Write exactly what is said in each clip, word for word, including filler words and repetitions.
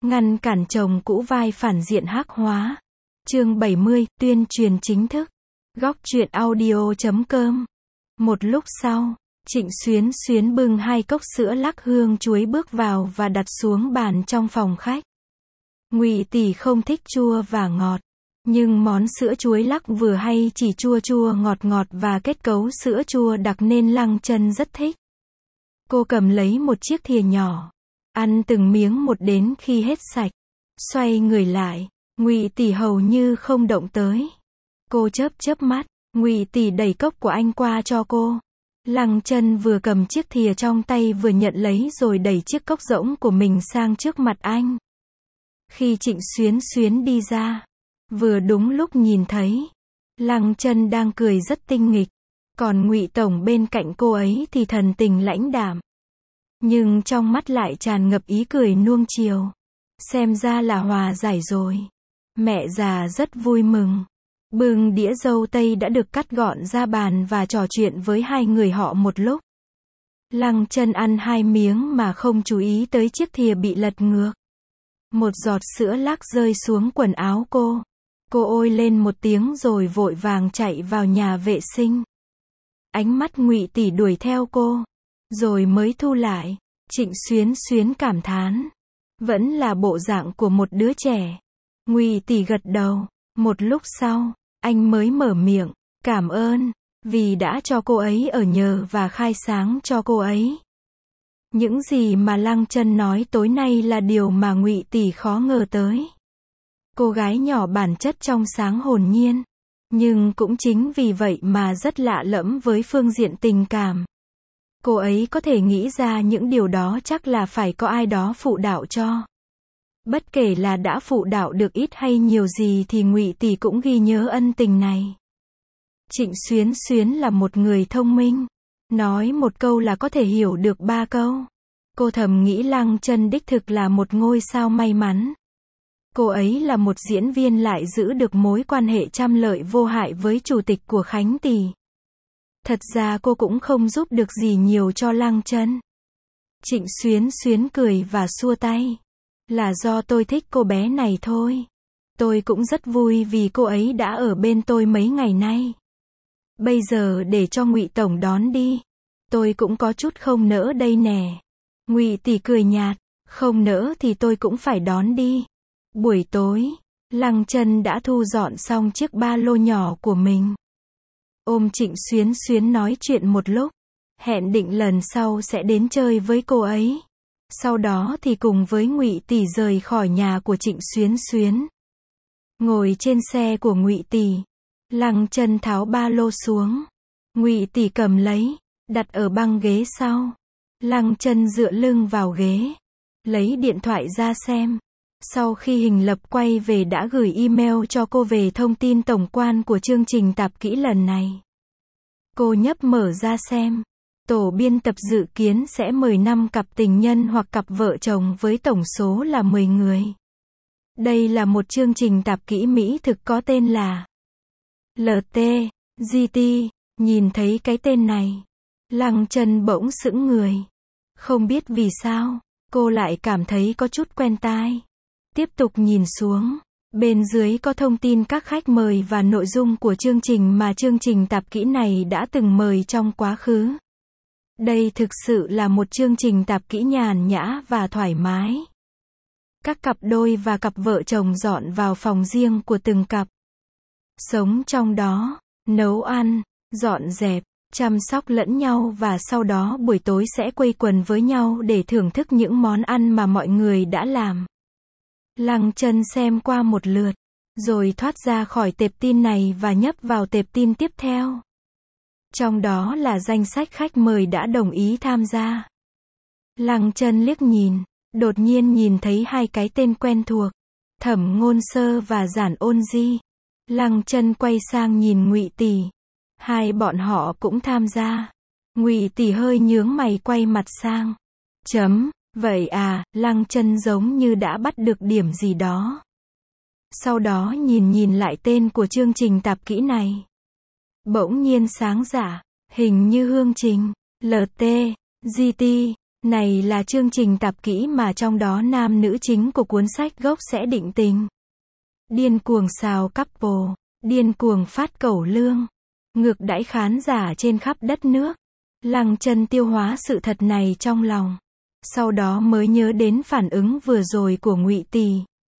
ngăn cản chồng cũ vai phản diện hắc hóa. Chương bảy mươi, tuyên truyền chính thức. Góc truyện audio chấm com. Một lúc sau, Trịnh Xuyến Xuyến bưng hai cốc sữa lắc hương chuối bước vào và đặt xuống bàn trong phòng khách. Ngụy tỷ không thích chua và ngọt, nhưng món sữa chuối lắc vừa hay chỉ chua chua ngọt ngọt và kết cấu sữa chua đặc nên Lăng Chân rất thích. Cô cầm lấy một chiếc thìa nhỏ, ăn từng miếng một đến khi hết sạch. Xoay người lại, Ngụy tỷ hầu như không động tới. Cô chớp chớp mắt, Ngụy tỷ đẩy cốc của anh qua cho cô. Lăng Chân vừa cầm chiếc thìa trong tay vừa nhận lấy rồi đẩy chiếc cốc rỗng của mình sang trước mặt anh. Khi Trịnh Xuyến Xuyến đi ra, vừa đúng lúc nhìn thấy Lăng Chân đang cười rất tinh nghịch, còn Ngụy tổng bên cạnh cô ấy thì thần tình lãnh đạm, nhưng trong mắt lại tràn ngập ý cười nuông chiều. Xem ra là hòa giải rồi. Mẹ già rất vui mừng, bưng đĩa dâu tây đã được cắt gọn ra bàn và trò chuyện với hai người họ một lúc. Lăng Chân ăn hai miếng mà không chú ý tới chiếc thìa bị lật ngược. Một giọt sữa lắc rơi xuống quần áo cô. Cô ôi lên một tiếng rồi vội vàng chạy vào nhà vệ sinh. Ánh mắt Ngụy tỷ đuổi theo cô, rồi mới thu lại. Trịnh Xuyến Xuyến cảm thán, vẫn là bộ dạng của một đứa trẻ. Ngụy tỷ gật đầu. Một lúc sau, anh mới mở miệng, cảm ơn, vì đã cho cô ấy ở nhờ và khai sáng cho cô ấy. Những gì mà Lăng Chân nói tối nay là điều mà Ngụy tỷ khó ngờ tới. Cô gái nhỏ bản chất trong sáng hồn nhiên, nhưng cũng chính vì vậy mà rất lạ lẫm với phương diện tình cảm. Cô ấy có thể nghĩ ra những điều đó chắc là phải có ai đó phụ đạo cho. Bất kể là đã phụ đạo được ít hay nhiều gì thì Ngụy tỷ cũng ghi nhớ ân tình này. Trịnh Xuyến Xuyến là một người thông minh, nói một câu là có thể hiểu được ba câu. Cô thầm nghĩ Lăng Chân đích thực là một ngôi sao may mắn. Cô ấy là một diễn viên lại giữ được mối quan hệ trăm lợi vô hại với chủ tịch của Khánh Tỷ. Thật ra cô cũng không giúp được gì nhiều cho Lăng Chân. Trịnh Xuyến Xuyến cười và xua tay. Là do tôi thích cô bé này thôi. Tôi cũng rất vui vì cô ấy đã ở bên tôi mấy ngày nay. Bây giờ để cho Ngụy tổng đón đi. Tôi cũng có chút không nỡ đây nè. Ngụy tỷ cười nhạt, không nỡ thì tôi cũng phải đón đi. Buổi tối, Lăng Chân đã thu dọn xong chiếc ba lô nhỏ của mình. Ôm Trịnh Xuyến Xuyến nói chuyện một lúc, hẹn định lần sau sẽ đến chơi với cô ấy. Sau đó thì cùng với Ngụy tỷ rời khỏi nhà của Trịnh Xuyến Xuyến. Ngồi trên xe của Ngụy tỷ, Lăng Chân tháo ba lô xuống. Ngụy tỷ cầm lấy, đặt ở băng ghế sau. Lăng Chân dựa lưng vào ghế, lấy điện thoại ra xem. Sau khi hình lập quay về đã gửi email cho cô về thông tin tổng quan của chương trình tạp kỹ lần này. Cô nhấp mở ra xem. Tổ biên tập dự kiến sẽ mời năm cặp tình nhân hoặc cặp vợ chồng với tổng số là mười người. Đây là một chương trình tạp kỹ Mỹ thực có tên là lờ tê giê tê. Nhìn thấy cái tên này, Lăng Chân bỗng sững người. Không biết vì sao, cô lại cảm thấy có chút quen tai. Tiếp tục nhìn xuống, bên dưới có thông tin các khách mời và nội dung của chương trình mà chương trình tạp kỹ này đã từng mời trong quá khứ. Đây thực sự là một chương trình tạp kỹ nhàn nhã và thoải mái. Các cặp đôi và cặp vợ chồng dọn vào phòng riêng của từng cặp. Sống trong đó, nấu ăn, dọn dẹp, chăm sóc lẫn nhau và sau đó buổi tối sẽ quây quần với nhau để thưởng thức những món ăn mà mọi người đã làm. Lăng Chân xem qua một lượt, rồi thoát ra khỏi tệp tin này và nhấp vào tệp tin tiếp theo. Trong đó là danh sách khách mời đã đồng ý tham gia. Lăng Chân liếc nhìn, đột nhiên nhìn thấy hai cái tên quen thuộc, Thẩm Ngôn Sơ và Giản Ôn Di. Lăng Chân quay sang nhìn Ngụy tỷ. Hai bọn họ cũng tham gia. Ngụy tỷ hơi nhướng mày quay mặt sang. Chấm, vậy à, Lăng Chân giống như đã bắt được điểm gì đó. Sau đó nhìn nhìn lại tên của chương trình tạp kỹ này. Bỗng nhiên sáng dạ, hình như Hương Trình, lờ tê giê tê, Này là chương trình tạp kỹ mà trong đó nam nữ chính của cuốn sách gốc sẽ định tình. Điên cuồng xào couple, điên cuồng phát cẩu lương, ngược đãi khán giả trên khắp đất nước. Lăng Chân tiêu hóa sự thật này trong lòng. Sau đó mới nhớ đến phản ứng vừa rồi của Ngụy Tỳ.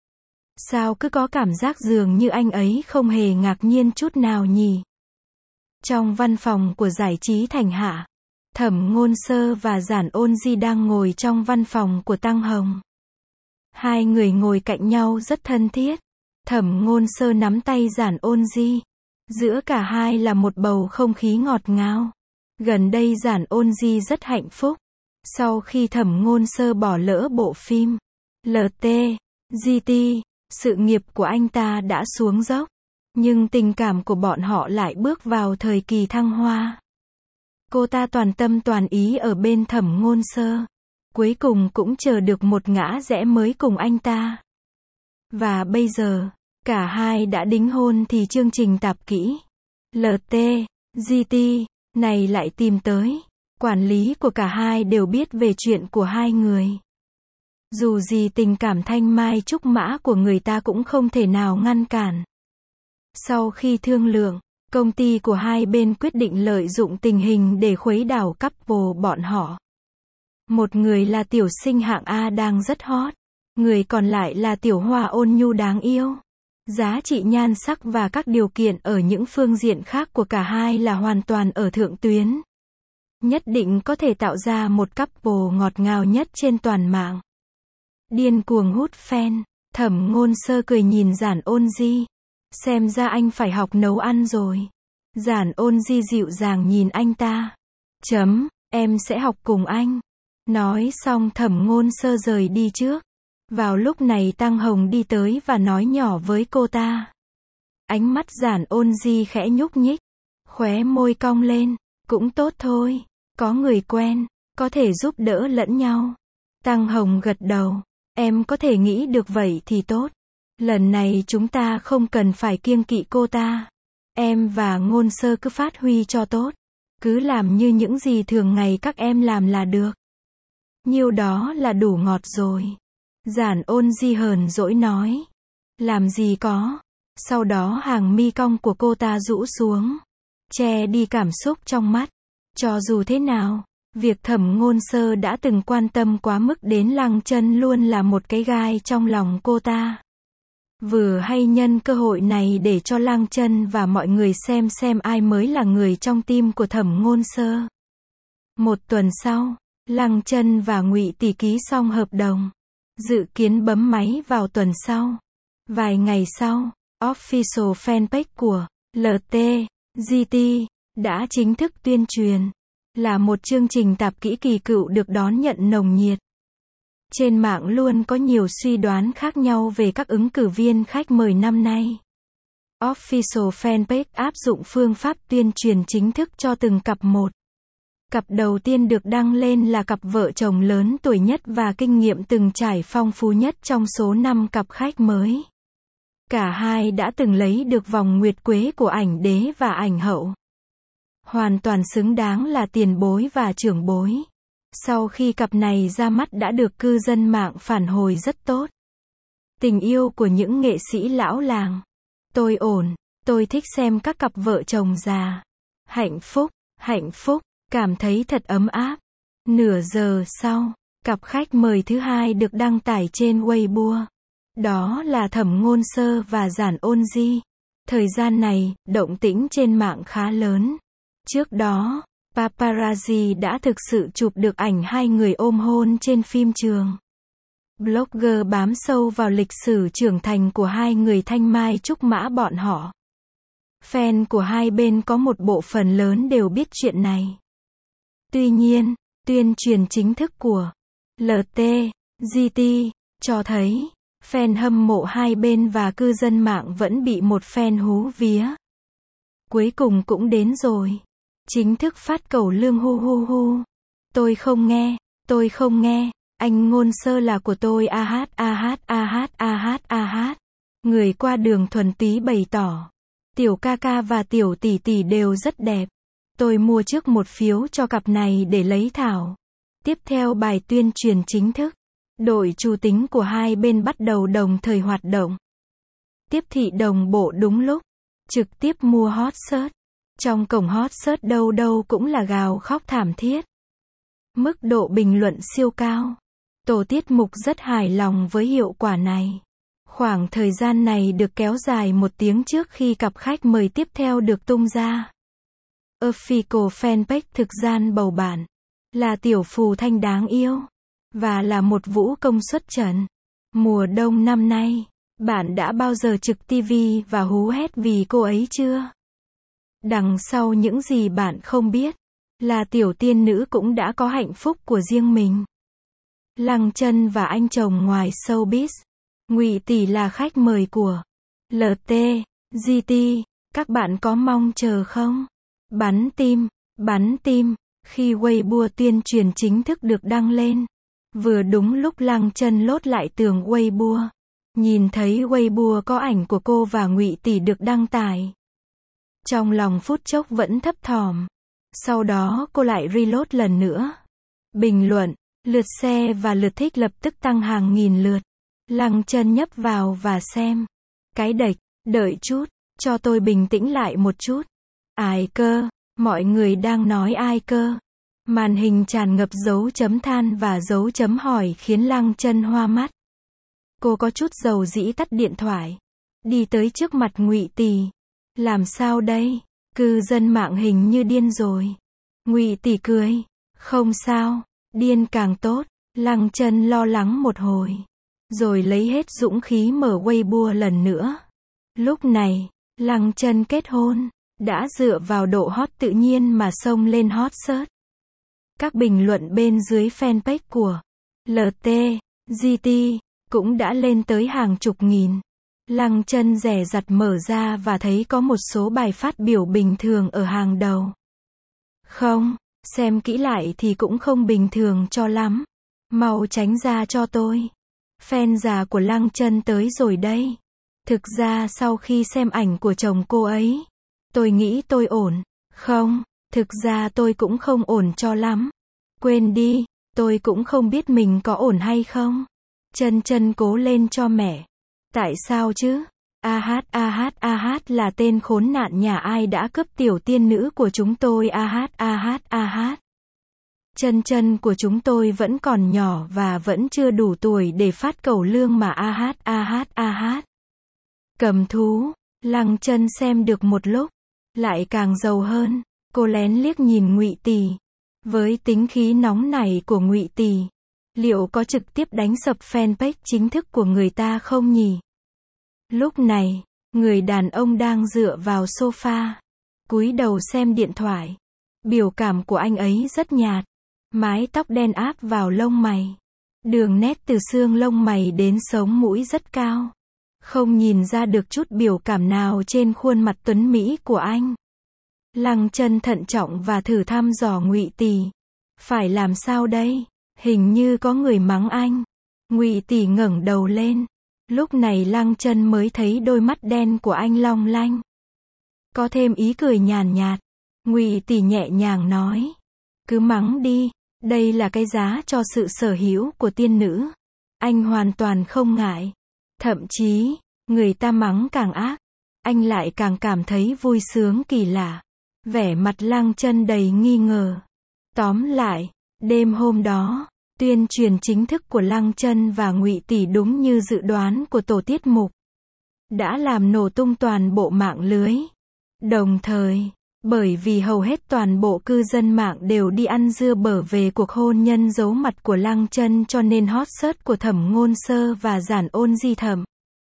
Sao cứ có cảm giác dường như anh ấy không hề ngạc nhiên chút nào nhỉ? Trong văn phòng của Giải trí Thành Hạ, Thẩm Ngôn Sơ và Giản Ôn Di đang ngồi trong văn phòng của Tăng Hồng. Hai người ngồi cạnh nhau rất thân thiết. Thẩm Ngôn Sơ nắm tay Giản Ôn Di. Giữa cả hai là một bầu không khí ngọt ngào. Gần đây Giản Ôn Di rất hạnh phúc. Sau khi Thẩm Ngôn Sơ bỏ lỡ bộ phim lờ tê giê tê, sự nghiệp của anh ta đã xuống dốc. Nhưng tình cảm của bọn họ lại bước vào thời kỳ thăng hoa. Cô ta toàn tâm toàn ý ở bên Thẩm Ngôn Sơ. Cuối cùng cũng chờ được một ngã rẽ mới cùng anh ta. Và bây giờ, cả hai đã đính hôn thì chương trình tạp kỹ lờ tê giê tê này lại tìm tới. Quản lý của cả hai đều biết về chuyện của hai người. Dù gì tình cảm thanh mai trúc mã của người ta cũng không thể nào ngăn cản. Sau khi thương lượng, công ty của hai bên quyết định lợi dụng tình hình để khuấy đảo couple bọn họ. Một người là tiểu sinh hạng A đang rất hot. Người còn lại là tiểu hoa ôn nhu đáng yêu. Giá trị nhan sắc và các điều kiện ở những phương diện khác của cả hai là hoàn toàn ở thượng tuyến. Nhất định có thể tạo ra một couple ngọt ngào nhất trên toàn mạng. Điên cuồng hút fan, Thẩm Ngôn Sơ cười nhìn Giản Ôn Di. Xem ra anh phải học nấu ăn rồi. Giản Ôn Di dịu dàng nhìn anh ta. Chấm, em sẽ học cùng anh. Nói xong Thẩm Ngôn Sơ rời đi trước. Vào lúc này Tăng Hồng đi tới và nói nhỏ với cô ta. Ánh mắt Giản Ôn Di khẽ nhúc nhích. Khóe môi cong lên. Cũng tốt thôi. Có người quen. Có thể giúp đỡ lẫn nhau. Tăng Hồng gật đầu. Em có thể nghĩ được vậy thì tốt. Lần này chúng ta không cần phải kiêng kỵ cô ta. Em và Ngôn Sơ cứ phát huy cho tốt. Cứ làm như những gì thường ngày các em làm là được. Nhiêu đó là đủ ngọt rồi. Giản Ôn Di hờn dỗi nói. Làm gì có. Sau đó hàng mi cong của cô ta rũ xuống. Che đi cảm xúc trong mắt. Cho dù thế nào, việc Thẩm Ngôn Sơ đã từng quan tâm quá mức đến Lăng Chân luôn là một cái gai trong lòng cô ta. Vừa hay nhân cơ hội này để cho Lăng Chân và mọi người xem xem ai mới là người trong tim của Thẩm Ngôn Sơ. Một tuần sau, Lăng Chân và Ngụy Tỷ ký xong hợp đồng. Dự kiến bấm máy vào tuần sau. Vài ngày sau, official fanpage của lờ tê giê tê đã chính thức tuyên truyền. Là một chương trình tạp kỹ kỳ cựu được đón nhận nồng nhiệt. Trên mạng luôn có nhiều suy đoán khác nhau về các ứng cử viên khách mời năm nay. Official fanpage áp dụng phương pháp tuyên truyền chính thức cho từng cặp một. Cặp đầu tiên được đăng lên là cặp vợ chồng lớn tuổi nhất và kinh nghiệm từng trải phong phú nhất trong số năm cặp khách mới. Cả hai đã từng lấy được vòng nguyệt quế của ảnh đế và ảnh hậu. Hoàn toàn xứng đáng là tiền bối và trưởng bối. Sau khi cặp này ra mắt đã được cư dân mạng phản hồi rất tốt. Tình yêu của những nghệ sĩ lão làng. Tôi ổn, tôi thích xem các cặp vợ chồng già. Hạnh phúc, hạnh phúc, cảm thấy thật ấm áp. Nửa giờ sau, cặp khách mời thứ hai được đăng tải trên Weibo. Đó là Thẩm Ngôn Sơ và Giản Ôn Di. Thời gian này, động tĩnh trên mạng khá lớn. Trước đó, paparazzi đã thực sự chụp được ảnh hai người ôm hôn trên phim trường. Blogger bám sâu vào lịch sử trưởng thành của hai người thanh mai trúc mã bọn họ. Fan của hai bên có một bộ phận lớn đều biết chuyện này. Tuy nhiên, tuyên truyền chính thức của lờ tê giê tê cho thấy, fan hâm mộ hai bên và cư dân mạng vẫn bị một fan hú vía. Cuối cùng cũng đến rồi. Chính thức phát cẩu lương hu hu hu. Tôi không nghe, tôi không nghe, anh Ngôn Sơ là của tôi a hát a hát a hát a hát a hát. Người qua đường thuần túy bày tỏ. Tiểu ca ca và tiểu tỷ tỷ đều rất đẹp. Tôi mua trước một phiếu cho cặp này để lấy thảo. Tiếp theo bài tuyên truyền chính thức, đội chủ tính của hai bên bắt đầu đồng thời hoạt động. Tiếp thị đồng bộ đúng lúc, trực tiếp mua hot search. Trong cổng hot search đâu đâu cũng là gào khóc thảm thiết. Mức độ bình luận siêu cao. Tổ tiết mục rất hài lòng với hiệu quả này. Khoảng thời gian này được kéo dài một tiếng trước khi cặp khách mời tiếp theo được tung ra. Official fanpage thực gian bầu bạn. Là tiểu phù thanh đáng yêu. Và là một vũ công xuất trận. Mùa đông năm nay, bạn đã bao giờ trực tivi và hú hét vì cô ấy chưa? Đằng sau những gì bạn không biết, là tiểu tiên nữ cũng đã có hạnh phúc của riêng mình. Lăng Chân và anh chồng ngoài showbiz. Ngụy Tỷ là khách mời của lờ tê, giê tê, các bạn có mong chờ không? Bắn tim, bắn tim, khi Weibo tuyên truyền chính thức được đăng lên. Vừa đúng lúc Lăng Chân lốt lại tường Weibo. Nhìn thấy Weibo có ảnh của cô và Ngụy Tỷ được đăng tải. Trong lòng phút chốc vẫn thấp thỏm. Sau đó cô lại reload lần nữa. Bình luận, lượt share và lượt thích lập tức tăng hàng nghìn lượt. Lăng Chân nhấp vào và xem. Cái đệch, đợi chút, cho tôi bình tĩnh lại một chút. Ai cơ, mọi người đang nói ai cơ. Màn hình tràn ngập dấu chấm than và dấu chấm hỏi khiến Lăng Chân hoa mắt. Cô có chút dầu dĩ tắt điện thoại. Đi tới trước mặt Ngụy Tỷ. Làm sao đây? Cư dân mạng hình như điên rồi. Ngụy Tỷ cười. Không sao, điên càng tốt. Lăng Chân lo lắng một hồi. Rồi lấy hết dũng khí mở Weibo lần nữa. Lúc này, Lăng Chân kết hôn. Đã dựa vào độ hot tự nhiên mà xông lên hot search. Các bình luận bên dưới fanpage của lờ tê, giê tê cũng đã lên tới hàng chục nghìn. Lăng Chân dè dặt mở ra và thấy có một số bài phát biểu bình thường ở hàng đầu. Không, xem kỹ lại thì cũng không bình thường cho lắm. Mau tránh ra cho tôi. Fan già của Lăng Chân tới rồi đây. Thực ra sau khi xem ảnh của chồng cô ấy, tôi nghĩ tôi ổn. Không, thực ra tôi cũng không ổn cho lắm. Quên đi, tôi cũng không biết mình có ổn hay không. Chân Chân cố lên cho mẹ. Tại sao chứ? A hát A hát A hát là tên khốn nạn nhà ai đã cướp tiểu tiên nữ của chúng tôi. A hát A hát A hát. Chân Chân của chúng tôi vẫn còn nhỏ và vẫn chưa đủ tuổi để phát cẩu lương mà. A hát A hát A hát. Cầm thú. Lăng Chân xem được một lúc, lại càng giàu hơn. Cô lén liếc nhìn Ngụy Tỷ. Với tính khí nóng nảy của Ngụy Tỷ, liệu có trực tiếp đánh sập fanpage chính thức của người ta không nhỉ? Lúc này, người đàn ông đang dựa vào sofa, cúi đầu xem điện thoại. Biểu cảm của anh ấy rất nhạt. Mái tóc đen áp vào lông mày. Đường nét từ xương lông mày đến sống mũi rất cao. Không nhìn ra được chút biểu cảm nào trên khuôn mặt tuấn mỹ của anh. Lăng Chân thận trọng và thử thăm dò Ngụy Tỷ. Phải làm sao đây? Hình như có người mắng anh. Ngụy Tỷ ngẩng đầu lên. Lúc này Lăng Chân mới thấy đôi mắt đen của anh long lanh. Có thêm ý cười nhàn nhạt. Ngụy Tỷ nhẹ nhàng nói. Cứ mắng đi, đây là cái giá cho sự sở hữu của tiên nữ. Anh hoàn toàn không ngại. Thậm chí, người ta mắng càng ác, anh lại càng cảm thấy vui sướng kỳ lạ. Vẻ mặt Lăng Chân đầy nghi ngờ. Tóm lại, đêm hôm đó, tuyên truyền chính thức của Lăng Chân và Ngụy Tỷ đúng như dự đoán của tổ tiết mục. Đã làm nổ tung toàn bộ mạng lưới. Đồng thời, bởi vì hầu hết toàn bộ cư dân mạng đều đi ăn dưa bở về cuộc hôn nhân giấu mặt của Lăng Chân cho nên hot search của Thẩm Ngôn Sơ và Giản Ôn Di thậm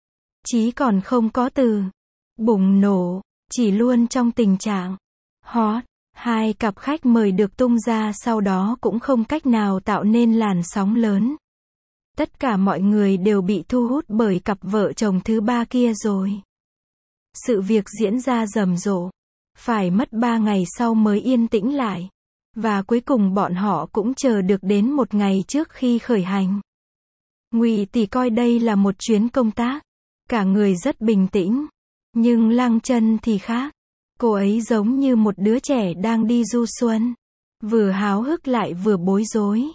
chí còn không có từ bùng nổ, chỉ luôn trong tình trạng hot. Hai cặp khách mời được tung ra sau đó cũng không cách nào tạo nên làn sóng lớn. Tất cả mọi người đều bị thu hút bởi cặp vợ chồng thứ ba kia rồi. Sự việc diễn ra rầm rộ. Phải mất ba ngày sau mới yên tĩnh lại. Và cuối cùng bọn họ cũng chờ được đến một ngày trước khi khởi hành. Ngụy Tỷ coi đây là một chuyến công tác. Cả người rất bình tĩnh. Nhưng Lăng Chân thì khác. Cô ấy giống như một đứa trẻ đang đi du xuân. Vừa háo hức lại vừa bối rối.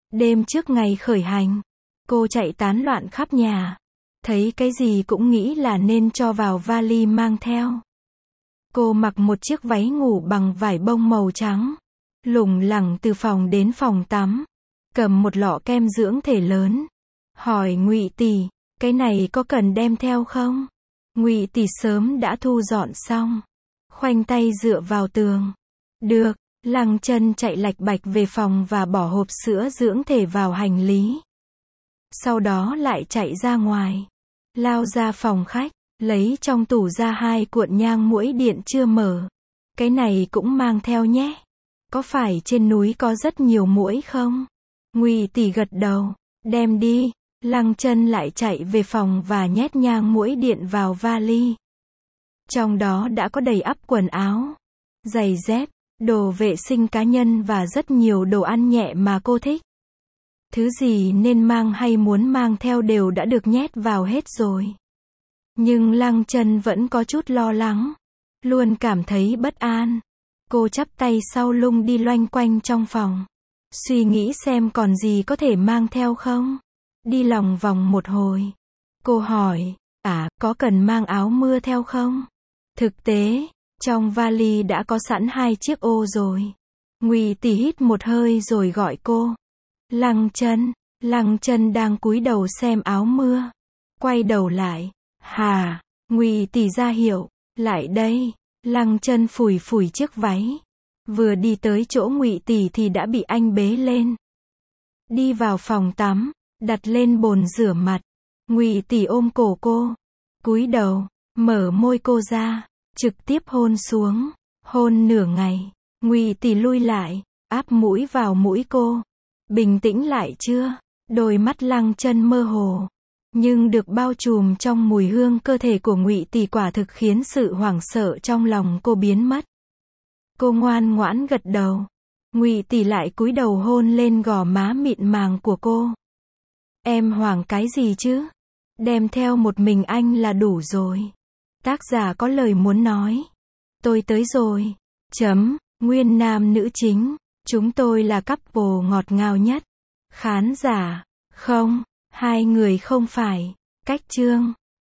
Đêm trước ngày khởi hành, cô chạy tán loạn khắp nhà. Thấy cái gì cũng nghĩ là nên cho vào vali mang theo. Cô mặc một chiếc váy ngủ bằng vải bông màu trắng, lủng lẳng từ phòng đến phòng tắm, cầm một lọ kem dưỡng thể lớn, hỏi Ngụy Tỷ, cái này có cần đem theo không? Ngụy Tỷ sớm đã thu dọn xong, khoanh tay dựa vào tường. Được, Lăng Chân chạy lạch bạch về phòng và bỏ hộp sữa dưỡng thể vào hành lý. Sau đó lại chạy ra ngoài, lao ra phòng khách, lấy trong tủ ra hai cuộn nhang muỗi điện chưa mở. Cái này cũng mang theo nhé. Có phải trên núi có rất nhiều muỗi không? Ngụy Tỷ gật đầu, đem đi. Lăng Chân lại chạy về phòng và nhét nhang muỗi điện vào vali. Trong đó đã có đầy ắp quần áo, giày dép, đồ vệ sinh cá nhân và rất nhiều đồ ăn nhẹ mà cô thích. Thứ gì nên mang hay muốn mang theo đều đã được nhét vào hết rồi. Nhưng Lăng Chân vẫn có chút lo lắng, luôn cảm thấy bất an. Cô chắp tay sau lưng đi loanh quanh trong phòng, suy nghĩ xem còn gì có thể mang theo không. Đi lòng vòng một hồi, cô hỏi, à, có cần mang áo mưa theo không? Thực tế, trong vali đã có sẵn hai chiếc ô rồi. Ngụy Tỷ hít một hơi rồi gọi cô. Lăng Chân. Lăng Chân đang cúi đầu xem áo mưa. Quay đầu lại. Hà. Ngụy Tỷ ra hiệu. Lại đây. Lăng Chân phủi phủi chiếc váy. Vừa đi tới chỗ Ngụy Tỷ thì đã bị anh bế lên. Đi vào phòng tắm, đặt lên bồn rửa mặt. Ngụy Tỷ ôm cổ cô, cúi đầu, mở môi cô ra, trực tiếp hôn xuống. Hôn nửa ngày, Ngụy Tỷ lui lại, áp mũi vào mũi cô. Bình tĩnh lại chưa? Đôi mắt Lăng Chân mơ hồ, nhưng được bao trùm trong mùi hương cơ thể của Ngụy Tỷ quả thực khiến sự hoảng sợ trong lòng cô biến mất. Cô ngoan ngoãn gật đầu. Ngụy Tỷ lại cúi đầu hôn lên gò má mịn màng của cô. Em hoảng cái gì chứ? Đem theo một mình anh là đủ rồi. Tác giả có lời muốn nói. Tôi tới rồi. Chấm. Nguyên nam nữ chính. Chúng tôi là couple ngọt ngào nhất. Khán giả. Không. Hai người không phải. Cách chương.